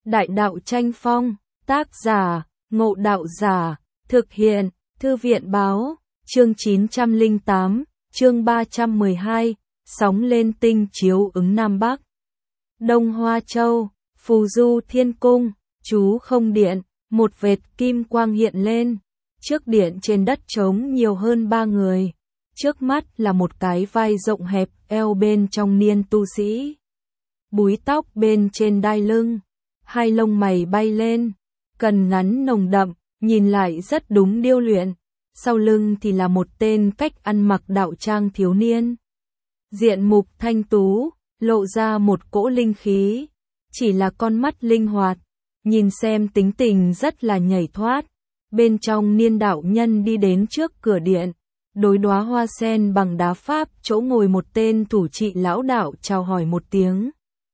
Đại đạo tranh phong, tác giả, Ngộ Đạo Giả, thực hiện, Thư viện báo, chương 908, chương 312, sóng lên tinh chiếu ứng Nam Bắc. Đông Hoa Châu, Phù Du Thiên Cung, chú không điện, một vệt kim quang hiện lên. Trước điện trên đất trống nhiều hơn 3 người. Trước mắt là một cái vai rộng hẹp, eo bên trong niên tu sĩ. Búi tóc bên trên đai lưng, hai lông mày bay lên, cần ngắn nồng đậm, nhìn lại rất đúng điêu luyện. Sau lưng thì là một tên cách ăn mặc đạo trang thiếu niên. Diện mục thanh tú, lộ ra một cỗ linh khí, chỉ là con mắt linh hoạt, nhìn xem tính tình rất là nhảy thoát. Bên trong niên đạo nhân đi đến trước cửa điện, đối đóa hoa sen bằng đá pháp chỗ ngồi một tên thủ trị lão đạo chào hỏi một tiếng.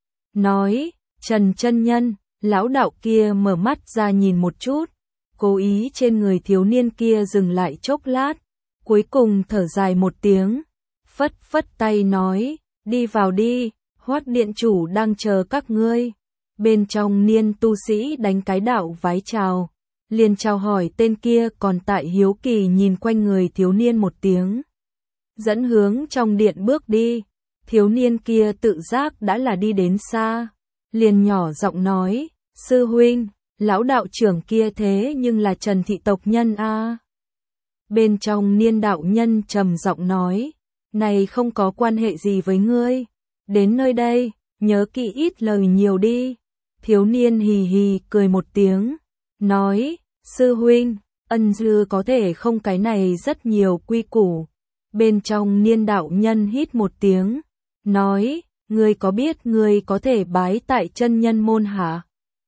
Nói, Trần chân nhân. Lão đạo kia mở mắt ra nhìn một chút, cố ý trên người thiếu niên kia dừng lại chốc lát, cuối cùng thở dài một tiếng, phất phất tay nói, đi vào đi, Hoát điện chủ đang chờ các ngươi. Bên trong niên tu sĩ đánh cái đạo vái chào, liền chào hỏi tên kia còn tại hiếu kỳ nhìn quanh người thiếu niên một tiếng. Dẫn hướng trong điện bước đi, thiếu niên kia tự giác đã là đi đến xa, liền nhỏ giọng nói, sư huynh, lão đạo trưởng kia thế nhưng là Trần thị tộc nhân a. Bên trong niên đạo nhân trầm giọng nói, này không có quan hệ gì với ngươi, đến nơi đây, nhớ kỹ ít lời nhiều đi. Thiếu niên hì hì cười một tiếng, nói, sư huynh, ân dư có thể không, cái này rất nhiều quy củ. Bên trong niên đạo nhân hít một tiếng, nói, ngươi có biết ngươi có thể bái tại chân nhân môn hả?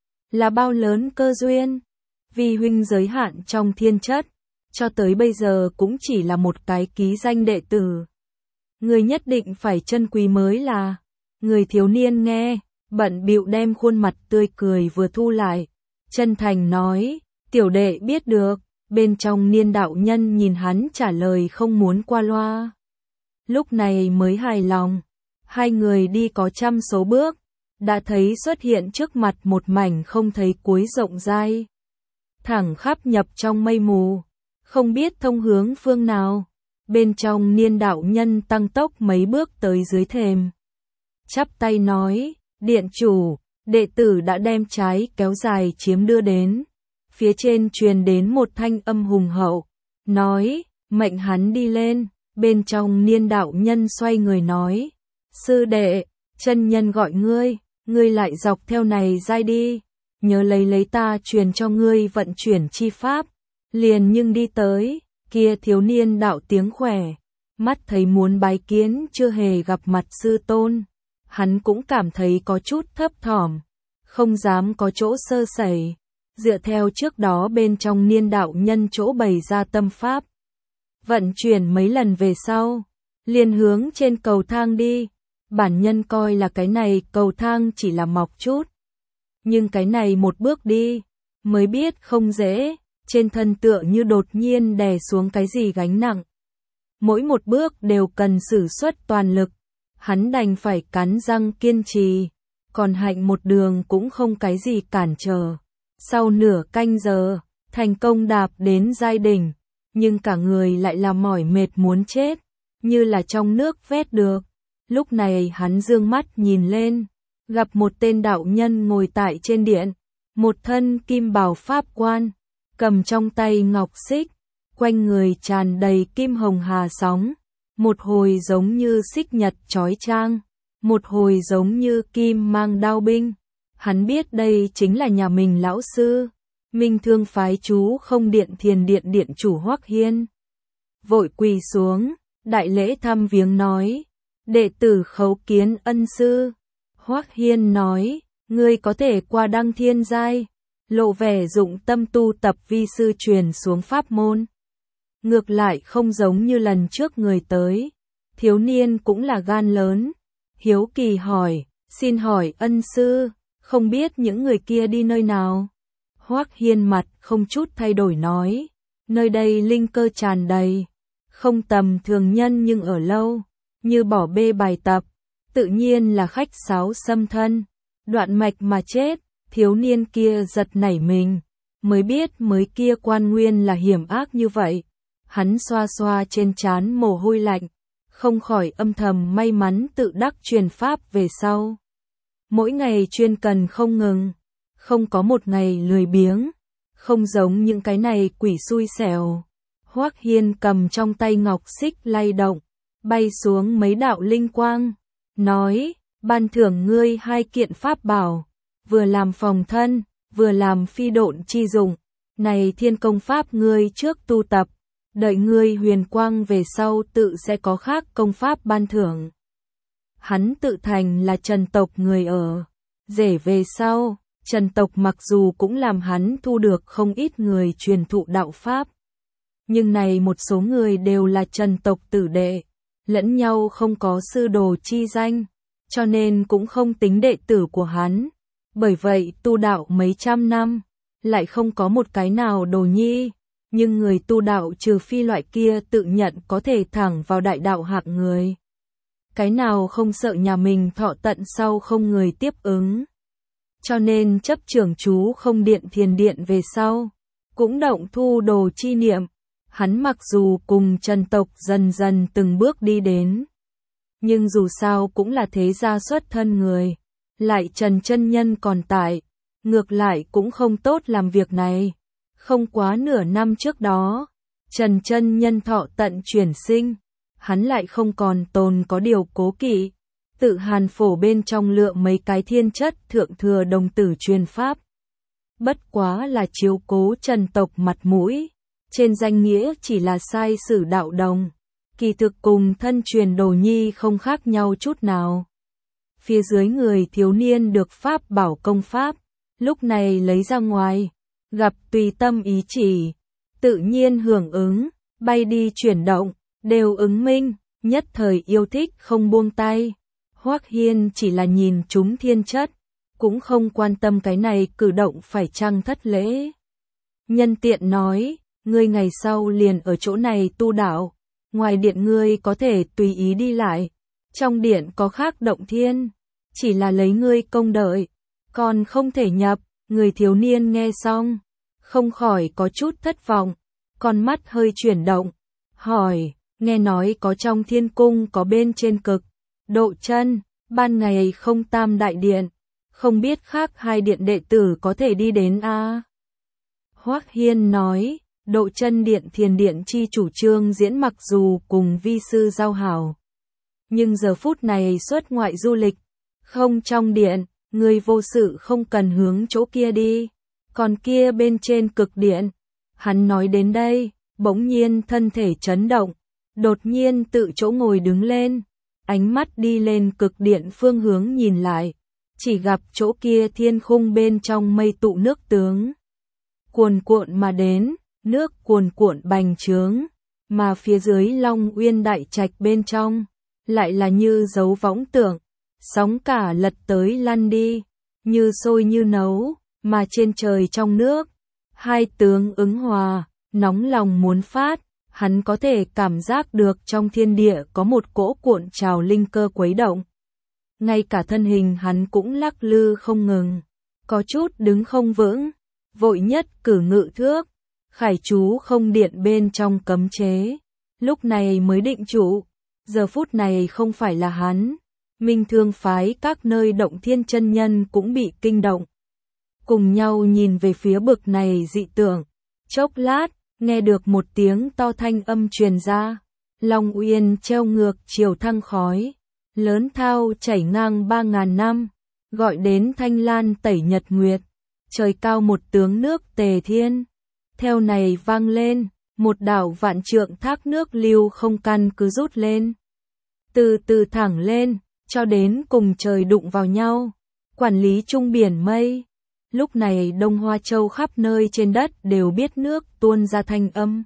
Là bao lớn cơ duyên? Vì huynh giới hạn trong thiên chất, cho tới bây giờ cũng chỉ là một cái ký danh đệ tử. Ngươi nhất định phải chân quý mới là. Người thiếu niên nghe, bận bịu đem khuôn mặt tươi cười vừa thu lại, chân thành nói, tiểu đệ biết được. Bên trong niên đạo nhân nhìn hắn trả lời không muốn qua loa, lúc này mới hài lòng. Hai người đi có trăm số bước, đã thấy xuất hiện trước mặt một mảnh không thấy cuối rộng dai, thẳng khắp nhập trong mây mù, không biết thông hướng phương nào. Bên trong niên đạo nhân tăng tốc mấy bước tới dưới thềm, chắp tay nói, điện chủ, đệ tử đã đem trái kéo dài chiếm đưa đến. Phía trên truyền đến một thanh âm hùng hậu, nói, mệnh hắn đi lên. Bên trong niên đạo nhân xoay người nói, sư đệ, chân nhân gọi ngươi, ngươi lại dọc theo này dai đi, nhớ lấy ta truyền cho ngươi vận chuyển chi pháp. Liền nhưng đi tới, kia thiếu niên đạo tiếng khỏe, mắt thấy muốn bái kiến chưa hề gặp mặt sư tôn. Hắn cũng cảm thấy có chút thấp thỏm, không dám có chỗ sơ sẩy. Dựa theo trước đó bên trong niên đạo nhân chỗ bày ra tâm pháp, vận chuyển mấy lần về sau, liền hướng trên cầu thang đi. Bản nhân coi là cái này cầu thang chỉ là mọc chút, nhưng cái này một bước đi, mới biết không dễ, trên thân tựa như đột nhiên đè xuống cái gì gánh nặng. Mỗi một bước đều cần sử xuất toàn lực, hắn đành phải cắn răng kiên trì, còn hạnh một đường cũng không cái gì cản trở. Sau nửa canh giờ, thành công đạp đến giai đỉnh, nhưng cả người lại là mỏi mệt muốn chết, như là trong nước vét được. Lúc này hắn dương mắt nhìn lên, gặp một tên đạo nhân ngồi tại trên điện, một thân kim bào pháp quan, cầm trong tay ngọc xích, quanh người tràn đầy kim hồng hà sóng, một hồi giống như xích nhật chói chang, một hồi giống như kim mang đao binh. Hắn biết đây chính là nhà mình lão sư, Minh Thương phái chú không điện Thiền điện điện chủ Hoắc Hiên. Vội quỳ xuống, đại lễ thăm viếng nói, đệ tử khấu kiến ân sư. Hoắc Hiên nói, ngươi có thể qua Đăng Thiên giai, lộ vẻ dụng tâm tu tập vi sư truyền xuống pháp môn. Ngược lại không giống như lần trước người tới. Thiếu niên cũng là gan lớn, hiếu kỳ hỏi, xin hỏi ân sư, không biết những người kia đi nơi nào? Hoắc Hiên mặt không chút thay đổi nói, nơi đây linh cơ tràn đầy, không tầm thường nhân nhưng ở lâu, như bỏ bê bài tập, tự nhiên là khách sáo xâm thân, đoạn mạch mà chết. Thiếu niên kia giật nảy mình, mới biết mới kia quan nguyên là hiểm ác như vậy. Hắn xoa xoa trên trán mồ hôi lạnh, không khỏi âm thầm may mắn tự đắc truyền pháp về sau. Mỗi ngày chuyên cần không ngừng, không có một ngày lười biếng, không giống những cái này quỷ xui xẻo. Hoắc Hiên cầm trong tay ngọc xích lay động, bay xuống mấy đạo linh quang, nói, ban thưởng ngươi 2 kiện pháp bảo, vừa làm phòng thân, vừa làm phi độn chi dụng. Này thiên công pháp ngươi trước tu tập, đợi ngươi huyền quang về sau tự sẽ có khác công pháp ban thưởng. Hắn tự thành là Trần tộc người ở, rể về sau, Trần tộc mặc dù cũng làm hắn thu được không ít người truyền thụ đạo pháp. Nhưng này một số người đều là Trần tộc tử đệ, lẫn nhau không có sư đồ chi danh, cho nên cũng không tính đệ tử của hắn. Bởi vậy tu đạo mấy trăm năm, lại không có một cái nào đồ nhi. Nhưng người tu đạo trừ phi loại kia tự nhận có thể thẳng vào đại đạo hạng người. Cái nào không sợ nhà mình thọ tận sau không người tiếp ứng. Cho nên chấp trưởng chú không điện thiền điện về sau, cũng động thu đồ chi niệm. Hắn mặc dù cùng Trần tộc dần dần từng bước đi đến, nhưng dù sao cũng là thế gia xuất thân người, lại Trần chân nhân còn tại, ngược lại cũng không tốt làm việc này. Không quá nửa năm trước đó, Trần chân nhân thọ tận chuyển sinh, hắn lại không còn tồn có điều cố kỵ, tự Hàn Phổ bên trong lựa mấy cái thiên chất thượng thừa đồng tử truyền pháp. Bất quá là chiếu cố Trần tộc mặt mũi, trên danh nghĩa chỉ là sai sử đạo đồng, kỳ thực cùng thân truyền đồ nhi không khác nhau chút nào. Phía dưới người thiếu niên được pháp bảo công pháp, lúc này lấy ra ngoài, gặp tùy tâm ý chỉ, tự nhiên hưởng ứng, bay đi chuyển động, đều ứng minh, nhất thời yêu thích không buông tay. Hoắc Hiên chỉ là nhìn chúng thiên chất, cũng không quan tâm cái này cử động phải chăng thất lễ. Nhân tiện nói, ngươi ngày sau liền ở chỗ này tu đạo, ngoài điện ngươi có thể tùy ý đi lại, trong điện có khác động thiên, chỉ là lấy ngươi công đợi, còn không thể nhập. Người thiếu niên nghe xong, không khỏi có chút thất vọng, con mắt hơi chuyển động, hỏi, nghe nói có trong thiên cung có bên trên cực, độ chân, ban ngày không tam đại điện, không biết khác 2 điện đệ tử có thể đi đến a? Hoắc Hiên nói, độ chân điện thiền điện chi chủ trương diễn mặc dù cùng vi sư giao hảo, nhưng giờ phút này xuất ngoại du lịch, không trong điện. Người vô sự không cần hướng chỗ kia đi, còn kia bên trên cực điện. Hắn nói đến đây, bỗng nhiên thân thể chấn động, đột nhiên tự chỗ ngồi đứng lên, ánh mắt đi lên cực điện phương hướng nhìn lại, chỉ gặp chỗ kia thiên khung bên trong mây tụ nước tướng. Cuồn cuộn mà đến, nước cuồn cuộn bành trướng, mà phía dưới Long Uyên đại trạch bên trong, lại là như dấu võng tượng. Sóng cả lật tới lăn đi, như sôi như nấu, mà trên trời trong nước, 2 tướng ứng hòa, nóng lòng muốn phát, hắn có thể cảm giác được trong thiên địa có một cỗ cuộn trào linh cơ quấy động. Ngay cả thân hình hắn cũng lắc lư không ngừng, có chút đứng không vững, vội nhất cử ngự thước, khải chú không điện bên trong cấm chế, lúc này mới định trụ, giờ phút này không phải là hắn. Minh Thương phái các nơi động thiên chân nhân cũng bị kinh động. Cùng nhau nhìn về phía bực này dị tượng. Chốc lát, nghe được một tiếng to thanh âm truyền ra. Long Uyên treo ngược chiều thăng khói. Lớn thao chảy ngang 3.000 năm. Gọi đến Thanh Lan tẩy nhật nguyệt. Trời cao một tướng nước tề thiên. Theo này vang lên, một đảo vạn trượng thác nước lưu không căn cứ rút lên. Từ từ thẳng lên, cho đến cùng trời đụng vào nhau, quản lý trung biển mây. Lúc này Đông Hoa Châu khắp nơi trên đất đều biết nước tuôn ra thanh âm.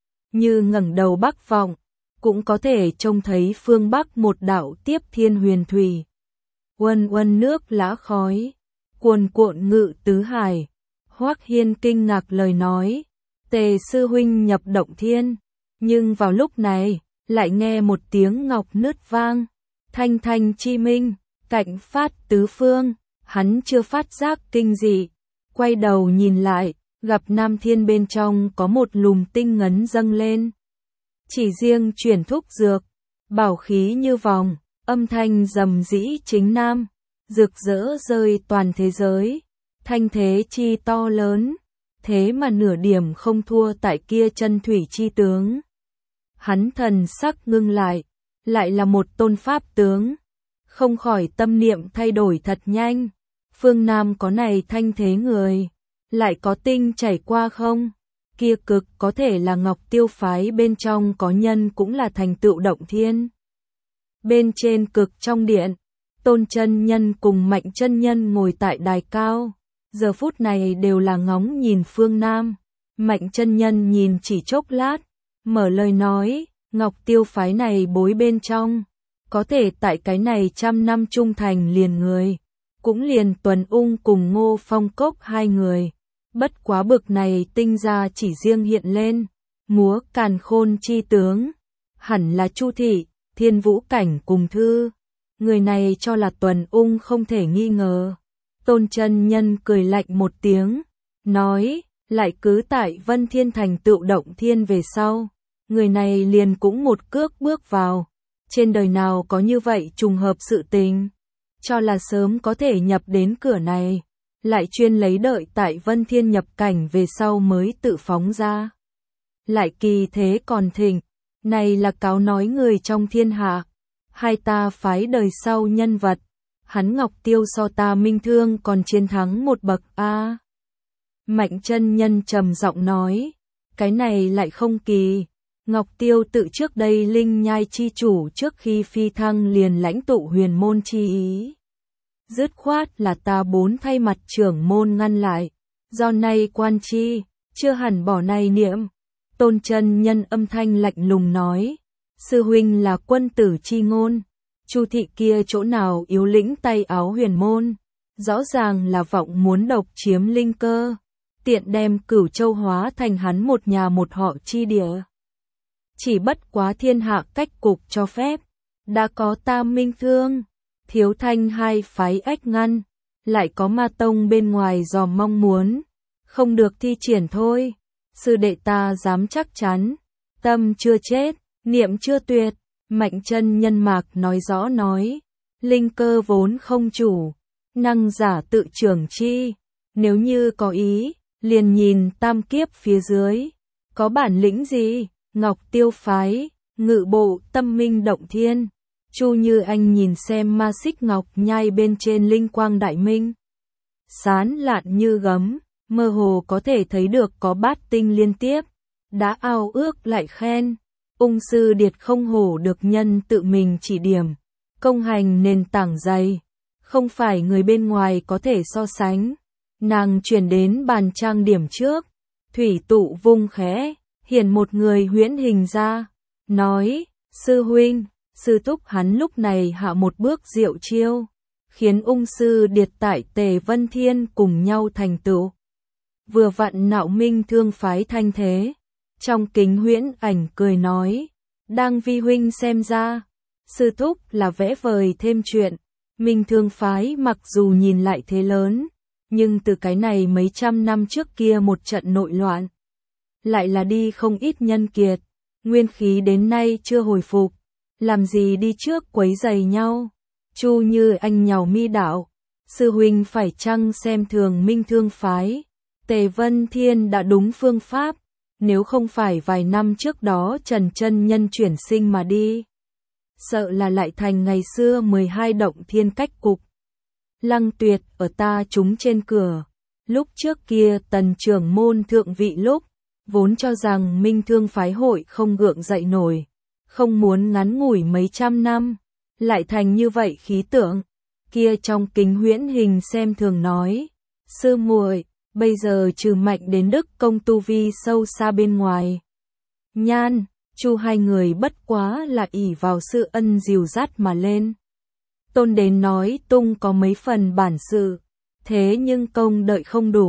Như ngẩng đầu bắc vọng, cũng có thể trông thấy phương bắc một đảo tiếp thiên huyền thủy. Uân uân nước lã khói, cuồn cuộn ngự tứ hải. Hoắc Hiên kinh ngạc lời nói, Tề sư huynh nhập động thiên, nhưng vào lúc này, lại nghe một tiếng ngọc nứt vang. Thanh thanh chi minh, cạnh phát tứ phương, Hắn chưa phát giác kinh dị, quay đầu nhìn lại, gặp Nam Thiên bên trong có một lùm tinh ngấn dâng lên. Chỉ riêng chuyển thúc dược, bảo khí như vòng, âm thanh rầm rĩ chính nam, rực rỡ rơi toàn thế giới, thanh thế chi to lớn, thế mà nửa điểm không thua tại kia chân thủy chi tướng. Hắn thần sắc ngưng lại là một tôn pháp tướng, không khỏi tâm niệm thay đổi thật nhanh. Phương Nam có này thanh thế người, lại có tinh chảy qua không? Kia cực có thể là Ngọc Tiêu phái bên trong có nhân cũng là thành tựu động thiên. Bên trên cực trong điện, Tôn chân nhân cùng Mạnh chân nhân ngồi tại đài cao, giờ phút này đều là ngóng nhìn phương Nam. Mạnh chân nhân nhìn chỉ chốc lát, mở lời nói, Ngọc Tiêu phái này bối bên trong, có thể tại cái này 100 năm trung thành liền người, cũng liền Tuần Ung cùng Ngô Phong Cốc hai người. Bất quá bực này tinh ra chỉ riêng hiện lên, múa càn khôn chi tướng, hẳn là Chu Thị, Thiên Vũ Cảnh cùng Thư. Người này cho là Tuần Ung không thể nghi ngờ. Tôn chân nhân cười lạnh một tiếng, nói, lại cứ tại Vân Thiên thành tựu động thiên về sau, người này liền cũng một cước bước vào. Trên đời nào có như vậy trùng hợp sự tình, cho là sớm có thể nhập đến cửa này, lại chuyên lấy đợi tại Vân Thiên nhập cảnh về sau mới tự phóng ra. Lại kỳ thế còn thịnh, này là cáo nói người trong thiên hạ, hai ta phái đời sau nhân vật, hắn Ngọc Tiêu so ta Minh Thương còn chiến thắng một bậc a. Mạnh chân nhân trầm giọng nói, cái này lại không kỳ. Ngọc Tiêu tự trước đây linh nhai chi chủ trước khi phi thăng liền lãnh tụ huyền môn chi ý. Dứt khoát là ta 4 thay mặt trưởng môn ngăn lại, do nay quan chi, chưa hẳn bỏ này niệm. Tôn chân nhân âm thanh lạnh lùng nói, sư huynh là quân tử chi ngôn, Chu Thị kia chỗ nào yếu lĩnh tay áo huyền môn, rõ ràng là vọng muốn độc chiếm linh cơ, tiện đem Cửu Châu hóa thành hắn một nhà một họ chi địa. Chỉ bất quá thiên hạ cách cục cho phép, đã có ta Minh Thương, Thiếu Thanh hai phái ách ngăn, lại có Ma Tông bên ngoài dò mong muốn, không được thi triển thôi. Sư đệ ta dám chắc chắn, tâm chưa chết, niệm chưa tuyệt. Mạnh chân nhân mạc nói rõ nói, linh cơ vốn không chủ, năng giả tự trưởng chi, nếu như có ý, liền nhìn tam kiếp phía dưới, có bản lĩnh gì? Ngọc Tiêu phái, ngự bộ tâm minh động thiên. Chu Như Anh nhìn xem ma xích ngọc nhai bên trên linh quang đại minh, sán lạn như gấm, mơ hồ có thể thấy được có bát tinh liên tiếp, đã ao ước lại khen. Ung sư điệt không hổ được nhân tự mình chỉ điểm, công hành nền tảng dày, không phải người bên ngoài có thể so sánh. Nàng chuyển đến bàn trang điểm trước, thủy tụ vung khẽ, hiển một người huyễn hình ra, nói, sư huynh, sư thúc. Hắn lúc này hạ một bước diệu chiêu, khiến ung sư điệt tại Tề Vân Thiên cùng nhau thành tựu. Vừa vặn nạo Minh Thương phái thanh thế. Trong kính huyễn ảnh cười nói, đang vi huynh xem ra, sư thúc là vẽ vời thêm chuyện. Minh Thương phái mặc dù nhìn lại thế lớn, nhưng từ cái này mấy trăm năm trước kia một trận nội loạn, lại là đi không ít nhân kiệt, nguyên khí đến nay chưa hồi phục, làm gì đi trước quấy giày nhau. Chu Như Anh nhàu mi đạo, sư huynh phải chăng xem thường Minh Thương phái, Tề Vân Thiên đã đúng phương pháp. Nếu không phải vài năm trước đó Trần chân nhân chuyển sinh mà đi, sợ là lại thành ngày xưa 12 động thiên cách cục. Lăng Tuyệt ở ta chúng trên cửa, lúc trước kia Tần trưởng môn thượng vị lúc, vốn cho rằng Minh Thương phái hội không gượng dậy nổi, không muốn ngắn ngủi mấy trăm năm, lại thành như vậy khí tượng. Kia trong kính huyễn hình xem thường nói, sư muội, bây giờ trừ Mạnh đến Đức công tu vi sâu xa bên ngoài. Nhan, Chu hai người bất quá là ỷ vào sự ân dìu dắt mà lên. Tôn đến nói tung có mấy phần bản sự, thế nhưng công đợi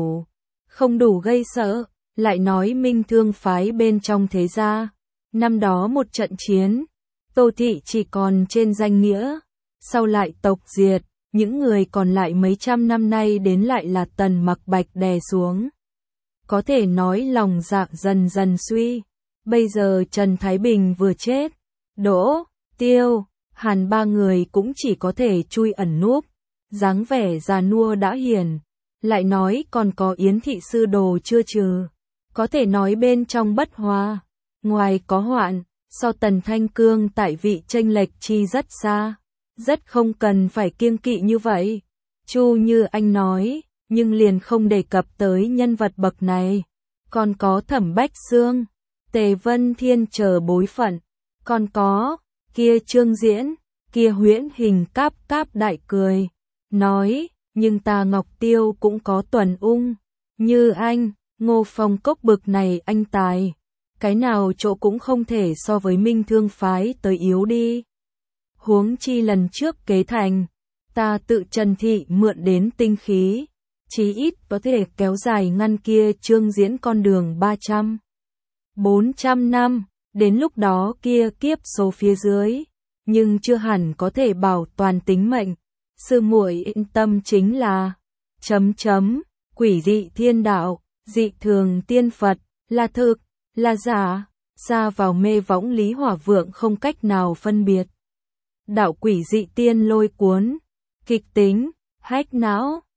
không đủ gây sợ, lại nói Minh Thương phái bên trong thế gia. Năm đó một trận chiến, Tô Thị chỉ còn trên danh nghĩa, sau lại tộc diệt, những người còn lại mấy trăm năm nay đến lại là Tần Mặc Bạch đè xuống. Có thể nói lòng dạ dần dần suy. Bây giờ Trần Thái Bình vừa chết, Đỗ, Tiêu, Hàn ba người cũng chỉ có thể chui ẩn núp, dáng vẻ già nua đã hiền. Lại nói còn có Yến thị sư đồ chưa trừ, có thể nói bên trong bất hòa, ngoài có hoạn, so Tần Thanh Cương tại vị chênh lệch chi rất xa, rất không cần phải kiêng kỵ như vậy. Chu Như Anh nói, nhưng liền không đề cập tới nhân vật bậc này, còn có Thẩm Bách Xương, Tề Vân Thiên chờ bối phận, còn có kia Trương Diễn, kia Huyễn Hình cáp cáp đại cười, nói, nhưng ta Ngọc Tiêu cũng có Tuần Ung, Như Anh, Ngô Phong Cốc bực này anh tài, cái nào chỗ cũng không thể so với Minh Thương phái tới yếu đi. Huống chi lần trước kế thành, ta tự Trần thị mượn đến tinh khí, chí ít có thể kéo dài ngăn kia Trương Diễn con đường 300-400 năm, đến lúc đó kia kiếp số phía dưới, nhưng chưa hẳn có thể bảo toàn tính mệnh. Sư muội yên tâm chính là quỷ dị thiên đạo, dị thường tiên Phật, là thực, là giả, xa vào mê võng Lý Hỏa Vượng không cách nào phân biệt. Đạo quỷ dị tiên lôi cuốn, kịch tính, hách não.